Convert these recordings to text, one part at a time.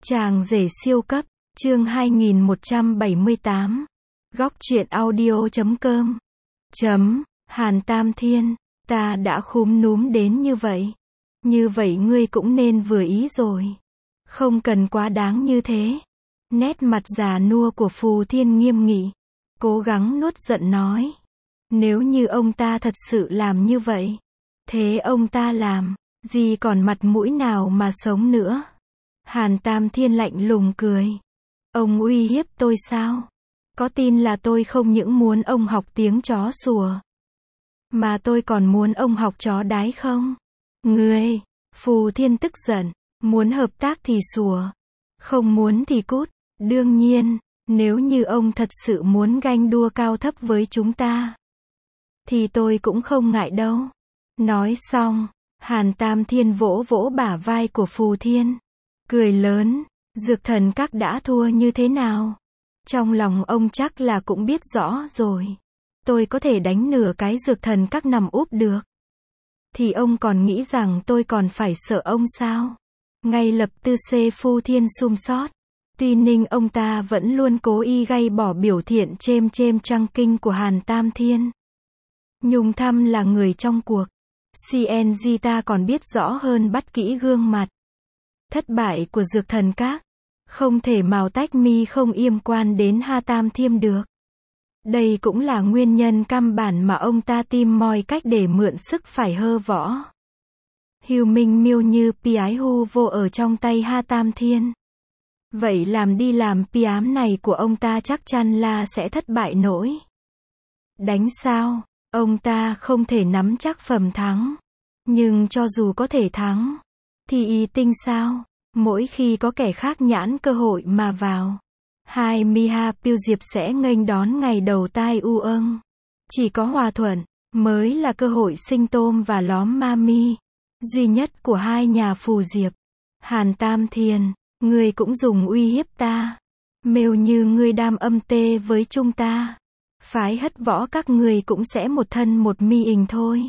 Chàng rể siêu cấp, chương 2178. Góc truyện audio.com. Hàn Tam Thiên, ta đã khúm núm đến như vậy. Như vậy ngươi cũng nên vừa ý rồi. Không cần quá đáng như thế. Nét mặt già nua của Phù Thiên nghiêm nghị. Cố gắng nuốt giận nói. Nếu như ông ta thật sự làm như vậy. Thế ông ta làm, gì còn mặt mũi nào mà sống nữa. Hàn Tam Thiên lạnh lùng cười. Ông uy hiếp tôi sao? Có tin là tôi không những muốn ông học tiếng chó sủa, mà tôi còn muốn ông học chó đái không? Ngươi, Phù Thiên tức giận, muốn hợp tác thì sủa, không muốn thì cút. Đương nhiên, nếu như ông thật sự muốn ganh đua cao thấp với chúng ta, thì tôi cũng không ngại đâu. Nói xong, Hàn Tam Thiên vỗ vỗ bả vai của Phù Thiên. Cười lớn, Dược Thần Các đã thua như thế nào? Trong lòng ông chắc là cũng biết rõ rồi. Tôi có thể đánh nửa cái Dược Thần Các nằm úp được. Thì ông còn nghĩ rằng tôi còn phải sợ ông sao? Ngay lập tức Phù Thiên sum sót. Tuy ninh ông ta vẫn luôn cố ý gây bỏ biểu hiện chêm trăng kinh của Hàn Tam Thiên. Nhung Thăm là người trong cuộc. CNG ta còn biết rõ hơn bắt kỹ gương mặt. Thất bại của Dược Thần Các không thể mào tách mi không yêm quan đến Ha Tam Thiêm được. Đây cũng là nguyên nhân căn bản mà ông ta tìm mọi cách để mượn sức phải hơ võ. Hiu Minh Miêu như pi ái hu vô ở trong tay Ha Tam Thiên. Vậy làm đi làm pi ám này của ông ta chắc chắn là sẽ thất bại nổi. Đánh sao? Ông ta không thể nắm chắc phần thắng. Nhưng cho dù có thể thắng, thì ý tinh sao? Mỗi khi có kẻ khác nhãn cơ hội mà vào, hai Miha Piêu Diệp sẽ nghênh đón ngày đầu tai u âng. Chỉ có hòa thuận mới là cơ hội sinh tôm và lóm ma mi duy nhất của hai nhà Phù Diệp. Hàn Tam Thiên, ngươi cũng dùng uy hiếp ta. Nếu như ngươi đam âm tê với chúng ta, phái Hất Võ các ngươi cũng sẽ một thân một mi ình thôi.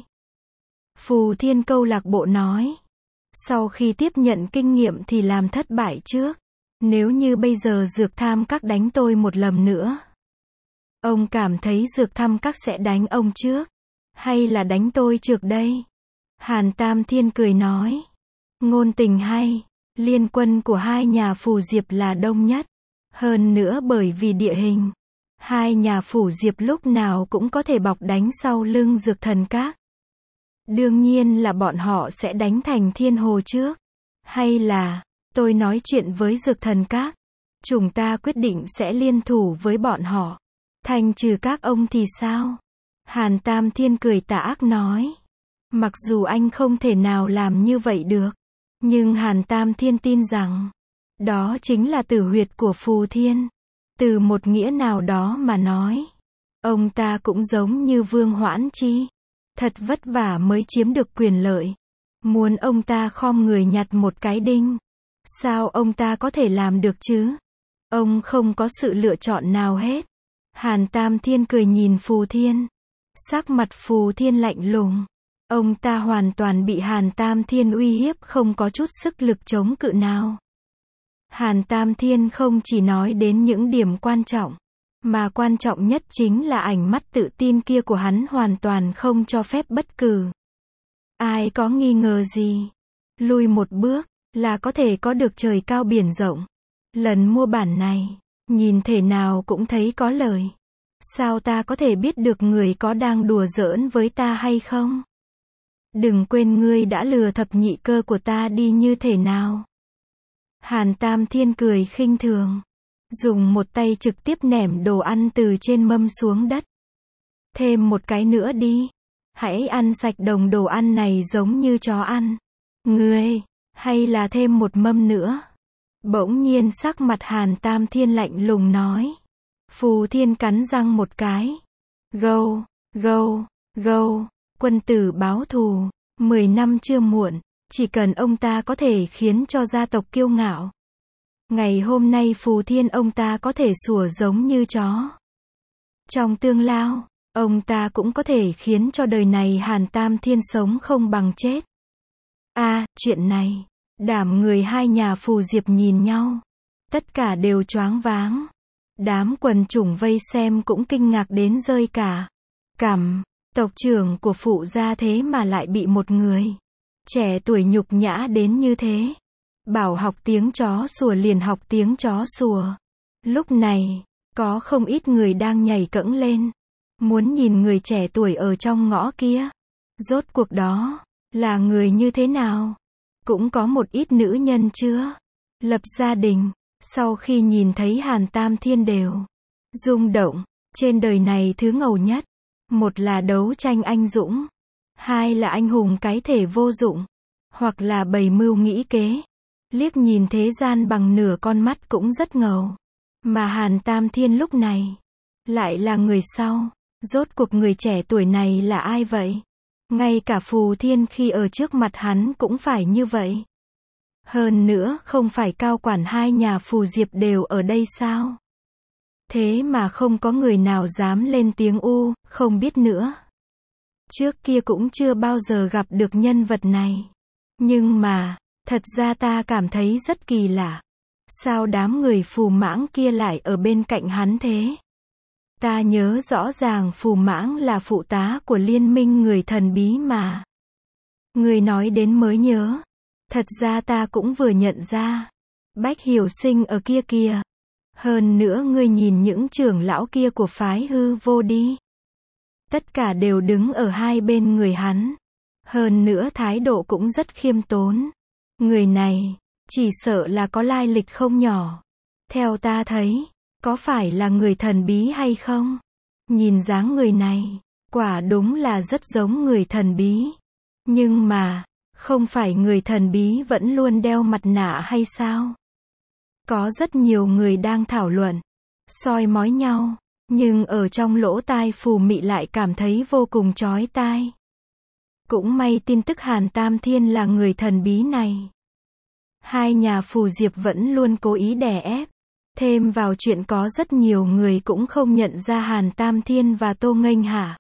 Phù Thiên câu lạc bộ nói. Sau khi tiếp nhận kinh nghiệm thì làm thất bại trước. Nếu như bây giờ Dược Tham Các đánh tôi một lần nữa, ông cảm thấy Dược Tham Các sẽ đánh ông trước, hay là đánh tôi trước đây? Hàn Tam Thiên cười nói. Ngôn tình hay, liên quân của hai nhà Phù Diệp là đông nhất. Hơn nữa bởi vì địa hình, hai nhà Phù Diệp lúc nào cũng có thể bọc đánh sau lưng Dược Thần Các. Đương nhiên là bọn họ sẽ đánh thành Thiên Hồ trước. Hay là, tôi nói chuyện với Dược Thần Các. Chúng ta quyết định sẽ liên thủ với bọn họ. Thành trừ các ông thì sao? Hàn Tam Thiên cười tà ác nói. Mặc dù anh không thể nào làm như vậy được. Nhưng Hàn Tam Thiên tin rằng, đó chính là tử huyệt của Phù Thiên. Từ một nghĩa nào đó mà nói, ông ta cũng giống như Vương Hoãn Chi. Thật vất vả mới chiếm được quyền lợi. Muốn ông ta khom người nhặt một cái đinh. Sao ông ta có thể làm được chứ? Ông không có sự lựa chọn nào hết. Hàn Tam Thiên cười nhìn Phù Thiên. Sắc mặt Phù Thiên lạnh lùng. Ông ta hoàn toàn bị Hàn Tam Thiên uy hiếp, không có chút sức lực chống cự nào. Hàn Tam Thiên không chỉ nói đến những điểm quan trọng, mà quan trọng nhất chính là ánh mắt tự tin kia của hắn hoàn toàn không cho phép bất cứ ai có nghi ngờ gì. Lùi một bước, là có thể có được trời cao biển rộng. Lần mua bản này, nhìn thể nào cũng thấy có lời. Sao ta có thể biết được người có đang đùa giỡn với ta hay không? Đừng quên ngươi đã lừa thập nhị cơ của ta đi như thế nào. Hàn Tam Thiên cười khinh thường. Dùng một tay trực tiếp ném đồ ăn từ trên mâm xuống đất. Thêm một cái nữa đi. Hãy ăn sạch đồng đồ ăn này giống như chó ăn. Ngươi, hay là thêm một mâm nữa. Bỗng nhiên sắc mặt Hàn Tam Thiên lạnh lùng nói. Phù Thiên cắn răng một cái. Gâu, gâu, gâu, quân tử báo thù. 10 năm chưa muộn. Chỉ cần ông ta có thể khiến cho gia tộc kiêu ngạo. Ngày hôm nay Phù Thiên ông ta có thể sủa giống như chó. Trong tương lai, ông ta cũng có thể khiến cho đời này Hàn Tam Thiên sống không bằng chết. Chuyện này, Đảm người hai nhà Phù Diệp nhìn nhau. Tất cả đều choáng váng. Đám quần chúng vây xem cũng kinh ngạc đến rơi cả cằm. Tộc trưởng của Phụ gia thế mà lại bị một người trẻ tuổi nhục nhã đến như thế. Bảo học tiếng chó sủa liền học tiếng chó sủa. Lúc này, có không ít người đang nhảy cẫng lên. Muốn nhìn người trẻ tuổi ở trong ngõ kia. Rốt cuộc đó, là người như thế nào? Cũng có một ít nữ nhân chưa lập gia đình. Sau khi nhìn thấy Hàn Tam Thiên đều rung động. Trên đời này thứ ngầu nhất. Một là đấu tranh anh dũng. Hai là anh hùng cái thể vô dụng. Hoặc là bày mưu nghĩ kế. Liếc nhìn thế gian bằng nửa con mắt cũng rất ngầu. Mà Hàn Tam Thiên lúc này lại là người sau. Rốt cuộc người trẻ tuổi này là ai vậy? Ngay cả Phù Thiên khi ở trước mặt hắn cũng phải như vậy. Hơn nữa không phải cao quản hai nhà Phù Diệp đều ở đây sao? Thế mà không có người nào dám lên tiếng không biết nữa. Trước kia cũng chưa bao giờ gặp được nhân vật này. Nhưng mà, thật ra ta cảm thấy rất kỳ lạ. Sao đám người Phù Mãng kia lại ở bên cạnh hắn thế? Ta nhớ rõ ràng Phù Mãng là phụ tá của liên minh người thần bí mà. Người nói đến mới nhớ. Thật ra ta cũng vừa nhận ra. Bách Hiểu Sinh ở kia kìa. Hơn nữa ngươi nhìn những trưởng lão kia của phái Hư Vô đi. Tất cả đều đứng ở hai bên người hắn. Hơn nữa thái độ cũng rất khiêm tốn. Người này, chỉ sợ là có lai lịch không nhỏ. Theo ta thấy, có phải là người thần bí hay không? Nhìn dáng người này, quả đúng là rất giống người thần bí. Nhưng mà, không phải người thần bí vẫn luôn đeo mặt nạ hay sao? Có rất nhiều người đang thảo luận, soi mói nhau, nhưng ở trong lỗ tai Phù Mị lại cảm thấy vô cùng chói tai. Cũng may tin tức Hàn Tam Thiên là người thần bí này. Hai nhà Phù Diệp vẫn luôn cố ý đè ép. Thêm vào chuyện có rất nhiều người cũng không nhận ra Hàn Tam Thiên và Tô Nghênh Hạ.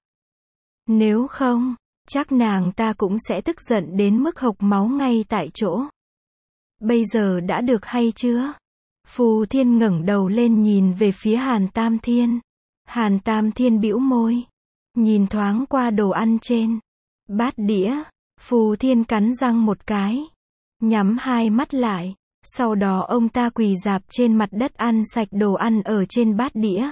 Nếu không, chắc nàng ta cũng sẽ tức giận đến mức hộc máu ngay tại chỗ. Bây giờ đã được hay chưa? Phù Thiên ngẩng đầu lên nhìn về phía Hàn Tam Thiên. Hàn Tam Thiên bĩu môi. Nhìn thoáng qua đồ ăn trên bát đĩa. Phù Thiên cắn răng một cái. Nhắm hai mắt lại. Sau đó ông ta quỳ rạp trên mặt đất ăn sạch đồ ăn ở trên bát đĩa.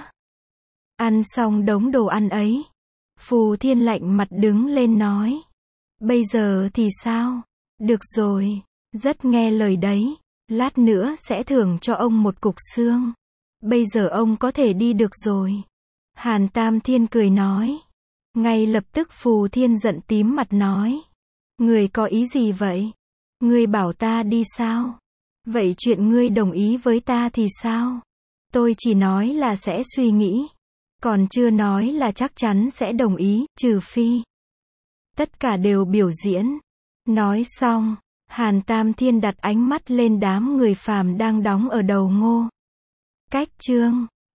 Ăn xong đống đồ ăn ấy. Phù Thiên lạnh mặt đứng lên nói. Bây giờ thì sao? Được rồi. Rất nghe lời đấy. Lát nữa sẽ thưởng cho ông một cục xương. Bây giờ ông có thể đi được rồi. Hàn Tam Thiên cười nói. Ngay lập tức Phù Thiên giận tím mặt nói. Người có ý gì vậy? Ngươi bảo ta đi sao? Vậy chuyện ngươi đồng ý với ta thì sao? Tôi chỉ nói là sẽ suy nghĩ. Còn chưa nói là chắc chắn sẽ đồng ý, trừ phi. Tất cả đều biểu diễn. Nói xong, Hàn Tam Thiên đặt ánh mắt lên đám người phàm đang đóng ở đầu ngô. Cách chương